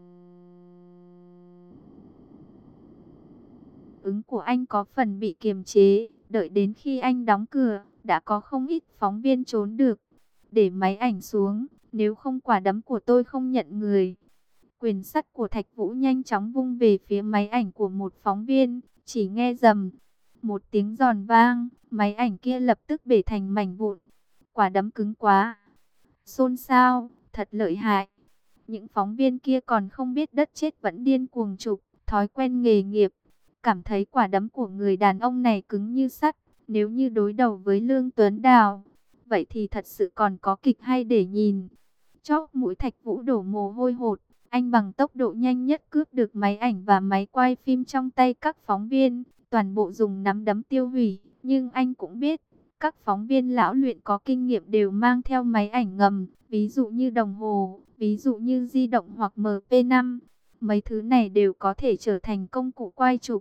ứng của anh có phần bị kiềm chế. Đợi đến khi anh đóng cửa, đã có không ít phóng viên trốn được. Để máy ảnh xuống, nếu không quả đấm của tôi không nhận người. Quyền sắt của Thạch Vũ nhanh chóng vung về phía máy ảnh của một phóng viên, chỉ nghe rầm một tiếng giòn vang, máy ảnh kia lập tức bể thành mảnh vụn. Quả đấm cứng quá. Xôn xao, thật lợi hại. Những phóng viên kia còn không biết đất chết vẫn điên cuồng chụp, thói quen nghề nghiệp. Cảm thấy quả đấm của người đàn ông này cứng như sắt. Nếu như đối đầu với Lương Tuấn Đào, vậy thì thật sự còn có kịch hay để nhìn. Chóp mũi Thạch Vũ đổ mồ hôi hột. Anh bằng tốc độ nhanh nhất cướp được máy ảnh và máy quay phim trong tay các phóng viên. Toàn bộ dùng nắm đấm tiêu hủy. Nhưng anh cũng biết, các phóng viên lão luyện có kinh nghiệm đều mang theo máy ảnh ngầm. Ví dụ như đồng hồ, ví dụ như di động hoặc M P năm. Mấy thứ này đều có thể trở thành công cụ quay chụp.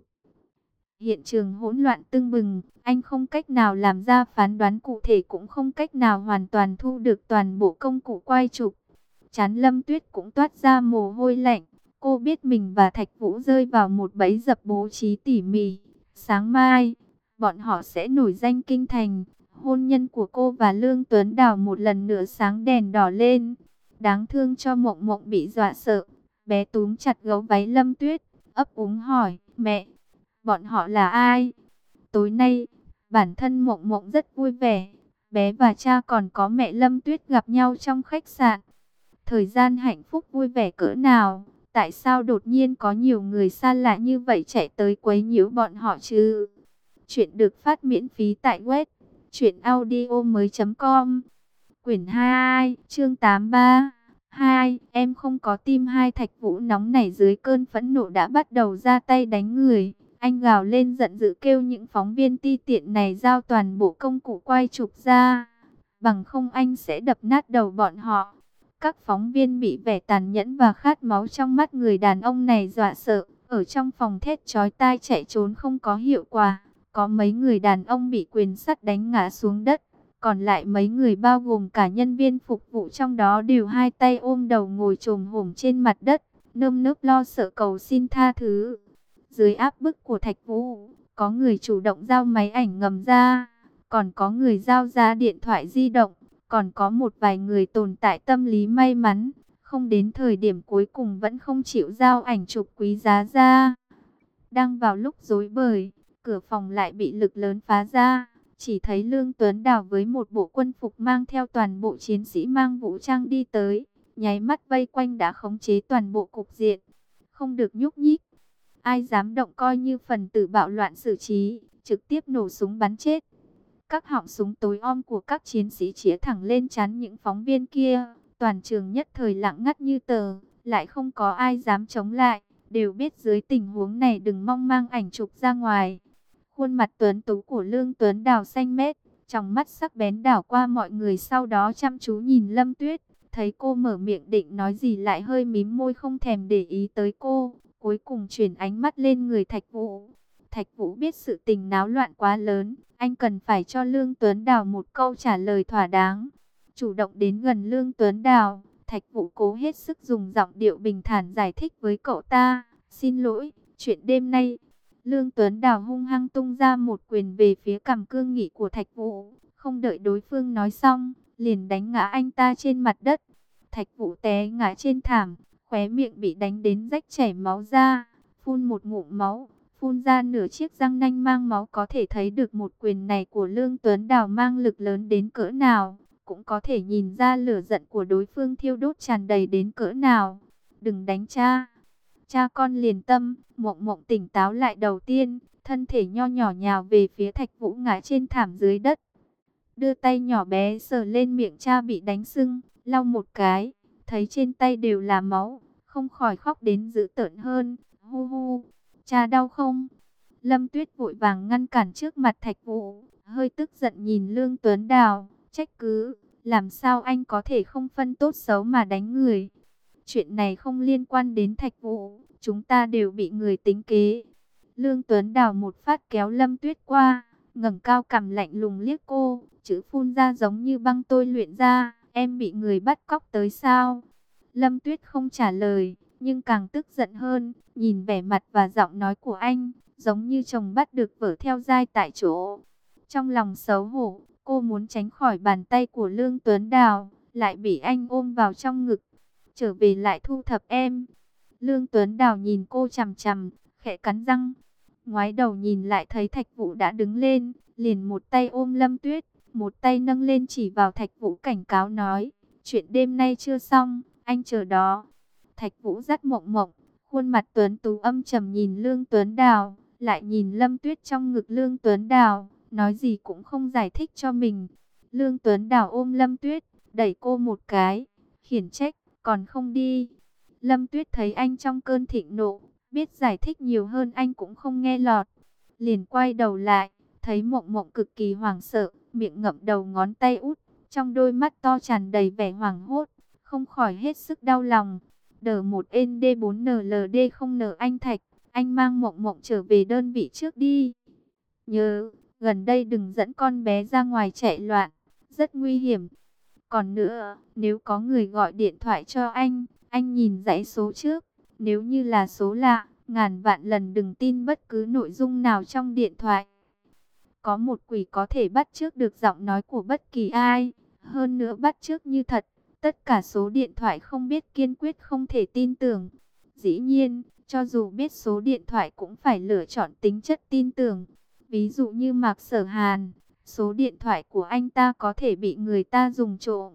Hiện trường hỗn loạn tưng bừng, anh không cách nào làm ra phán đoán cụ thể, cũng không cách nào hoàn toàn thu được toàn bộ công cụ quay chụp. Trán Lâm Tuyết cũng toát ra mồ hôi lạnh. Cô biết mình và Thạch Vũ rơi vào một bẫy dập bố trí tỉ mỉ. Sáng mai, bọn họ sẽ nổi danh kinh thành. Hôn nhân của cô và Lương Tuấn Đào một lần nữa sáng đèn đỏ lên. Đáng thương cho Mộng Mộng bị dọa sợ. Bé túm chặt gấu váy Lâm Tuyết, ấp úng hỏi, mẹ, bọn họ là ai? Tối nay, bản thân Mộng Mộng rất vui vẻ. Bé và cha còn có mẹ Lâm Tuyết gặp nhau trong khách sạn. Thời gian hạnh phúc vui vẻ cỡ nào? Tại sao đột nhiên có nhiều người xa lạ như vậy chạy tới quấy nhiễu bọn họ chứ? Chuyện được phát miễn phí tại web truyện audio mới chấm com. Quyển hai, chương tám mươi ba. Hai, em không có tim. Hai Thạch Vũ nóng nảy dưới cơn phẫn nộ đã bắt đầu ra tay đánh người. Anh gào lên giận dữ kêu những phóng viên ti tiện này giao toàn bộ công cụ quay chụp ra. Bằng không anh sẽ đập nát đầu bọn họ. Các phóng viên bị vẻ tàn nhẫn và khát máu trong mắt người đàn ông này dọa sợ. Ở trong phòng thét chói tai chạy trốn không có hiệu quả. Có mấy người đàn ông bị quyền sắt đánh ngã xuống đất. Còn lại mấy người bao gồm cả nhân viên phục vụ trong đó đều hai tay ôm đầu ngồi chồm hổm trên mặt đất, nơm nớp lo sợ cầu xin tha thứ. Dưới áp bức của Thạch Vũ, có người chủ động giao máy ảnh ngầm ra, còn có người giao ra điện thoại di động, còn có một vài người tồn tại tâm lý may mắn, không đến thời điểm cuối cùng vẫn không chịu giao ảnh chụp quý giá ra. Đang vào lúc rối bời, cửa phòng lại bị lực lớn phá ra. Chỉ thấy Lương Tuấn Đào với một bộ quân phục mang theo toàn bộ chiến sĩ mang vũ trang đi tới. Nháy mắt vây quanh đã khống chế toàn bộ cục diện. Không được nhúc nhích. Ai dám động coi như phần tử bạo loạn xử trí. Trực tiếp nổ súng bắn chết. Các họng súng tối om của các chiến sĩ chĩa thẳng lên trán những phóng viên kia. Toàn trường nhất thời lặng ngắt như tờ. Lại không có ai dám chống lại. Đều biết dưới tình huống này đừng mong mang ảnh chụp ra ngoài. Khuôn mặt tuấn tú của Lương Tuấn Đào xanh mét, trong mắt sắc bén đảo qua mọi người, sau đó chăm chú nhìn Lâm Tuyết. Thấy cô mở miệng định nói gì lại hơi mím môi không thèm để ý tới cô. Cuối cùng chuyển ánh mắt lên người Thạch Vũ. Thạch Vũ biết sự tình náo loạn quá lớn, anh cần phải cho Lương Tuấn Đào một câu trả lời thỏa đáng. Chủ động đến gần Lương Tuấn Đào, Thạch Vũ cố hết sức dùng giọng điệu bình thản giải thích với cậu ta. Xin lỗi, chuyện đêm nay. Lương Tuấn Đào hung hăng tung ra một quyền về phía cằm cương nghị của Thạch Vũ. Không đợi đối phương nói xong, liền đánh ngã anh ta trên mặt đất. Thạch Vũ té ngã trên thảm, khóe miệng bị đánh đến rách chảy máu ra. Phun một ngụm máu, phun ra nửa chiếc răng nanh mang máu. Có thể thấy được một quyền này của Lương Tuấn Đào mang lực lớn đến cỡ nào. Cũng có thể nhìn ra lửa giận của đối phương thiêu đốt tràn đầy đến cỡ nào. Đừng đánh cha. Cha con liền tâm. Mộng Mộng tỉnh táo lại đầu tiên, thân thể nho nhỏ nhào về phía Thạch Vũ ngã trên thảm dưới đất. Đưa tay nhỏ bé sờ lên miệng cha bị đánh sưng, lau một cái, thấy trên tay đều là máu, không khỏi khóc đến dữ tợn hơn. Hu hu, cha đau không? Lâm Tuyết vội vàng ngăn cản trước mặt Thạch Vũ, hơi tức giận nhìn Lương Tuấn Đào, trách cứ, làm sao anh có thể không phân tốt xấu mà đánh người? Chuyện này không liên quan đến Thạch Vũ. Chúng ta đều bị người tính kế. Lương Tuấn Đào một phát kéo Lâm Tuyết qua, ngẩng cao cằm lạnh lùng liếc cô, chữ phun ra giống như băng tôi luyện ra, em bị người bắt cóc tới sao? Lâm Tuyết không trả lời, nhưng càng tức giận hơn, nhìn vẻ mặt và giọng nói của anh, giống như chồng bắt được vợ theo dai tại chỗ. Trong lòng xấu hổ, cô muốn tránh khỏi bàn tay của Lương Tuấn Đào, lại bị anh ôm vào trong ngực. Trở về lại thu thập em. Lương Tuấn Đào nhìn cô chằm chằm, khẽ cắn răng. Ngoái đầu nhìn lại thấy Thạch Vũ đã đứng lên, liền một tay ôm Lâm Tuyết, một tay nâng lên chỉ vào Thạch Vũ cảnh cáo nói, chuyện đêm nay chưa xong, anh chờ đó. Thạch Vũ rất mộng mộng, khuôn mặt tuấn tú âm trầm nhìn Lương Tuấn Đào, lại nhìn Lâm Tuyết trong ngực Lương Tuấn Đào, nói gì cũng không giải thích cho mình. Lương Tuấn Đào ôm Lâm Tuyết, đẩy cô một cái, khiển trách, còn không đi. Lâm Tuyết thấy anh trong cơn thịnh nộ, biết giải thích nhiều hơn anh cũng không nghe lọt. Liền quay đầu lại, thấy Mộng Mộng cực kỳ hoảng sợ, miệng ngậm đầu ngón tay út, trong đôi mắt to tràn đầy vẻ hoảng hốt, không khỏi hết sức đau lòng. Đờ một en đê bốn en lờ đê không en anh Thạch, anh mang Mộng Mộng trở về đơn vị trước đi. Nhớ, gần đây đừng dẫn con bé ra ngoài chạy loạn, rất nguy hiểm. Còn nữa, nếu có người gọi điện thoại cho anh, anh nhìn dãy số trước, nếu như là số lạ, ngàn vạn lần đừng tin bất cứ nội dung nào trong điện thoại. Có một quỷ có thể bắt chước được giọng nói của bất kỳ ai, hơn nữa bắt chước như thật. Tất cả số điện thoại không biết kiên quyết không thể tin tưởng. Dĩ nhiên, cho dù biết số điện thoại cũng phải lựa chọn tính chất tin tưởng. Ví dụ như Mạc Sở Hàn, số điện thoại của anh ta có thể bị người ta dùng trộm.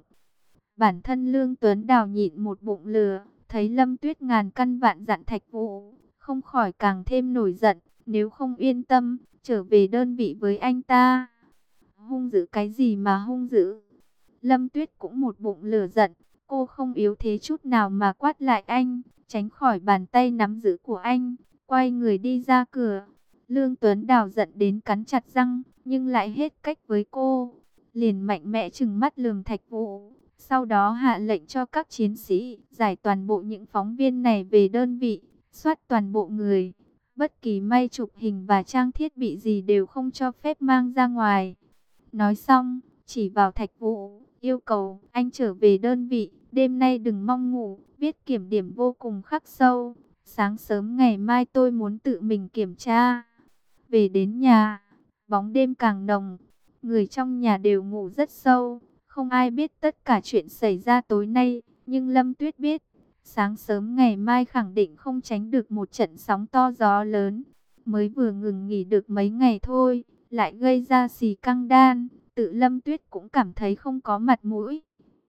Bản thân Lương Tuấn Đào nhịn một bụng lừa, thấy Lâm Tuyết ngàn căn vạn dặn Thạch Vũ, không khỏi càng thêm nổi giận, nếu không yên tâm, trở về đơn vị với anh ta. Hung dữ cái gì mà hung dữ? Lâm Tuyết cũng một bụng lửa giận, cô không yếu thế chút nào mà quát lại anh, tránh khỏi bàn tay nắm giữ của anh, quay người đi ra cửa. Lương Tuấn Đào giận đến cắn chặt răng, nhưng lại hết cách với cô, liền mạnh mẽ trừng mắt lườm Thạch Vũ. Sau đó hạ lệnh cho các chiến sĩ giải toàn bộ những phóng viên này về đơn vị, soát toàn bộ người. Bất kỳ may chụp hình và trang thiết bị gì đều không cho phép mang ra ngoài. Nói xong, chỉ vào Thạch Vũ, yêu cầu anh trở về đơn vị, đêm nay đừng mong ngủ, biết kiểm điểm vô cùng khắc sâu. Sáng sớm ngày mai tôi muốn tự mình kiểm tra. Về đến nhà, bóng đêm càng nồng, người trong nhà đều ngủ rất sâu. Không ai biết tất cả chuyện xảy ra tối nay, nhưng Lâm Tuyết biết, sáng sớm ngày mai khẳng định không tránh được một trận sóng to gió lớn. Mới vừa ngừng nghỉ được mấy ngày thôi, lại gây ra xì căng đan, tự Lâm Tuyết cũng cảm thấy không có mặt mũi.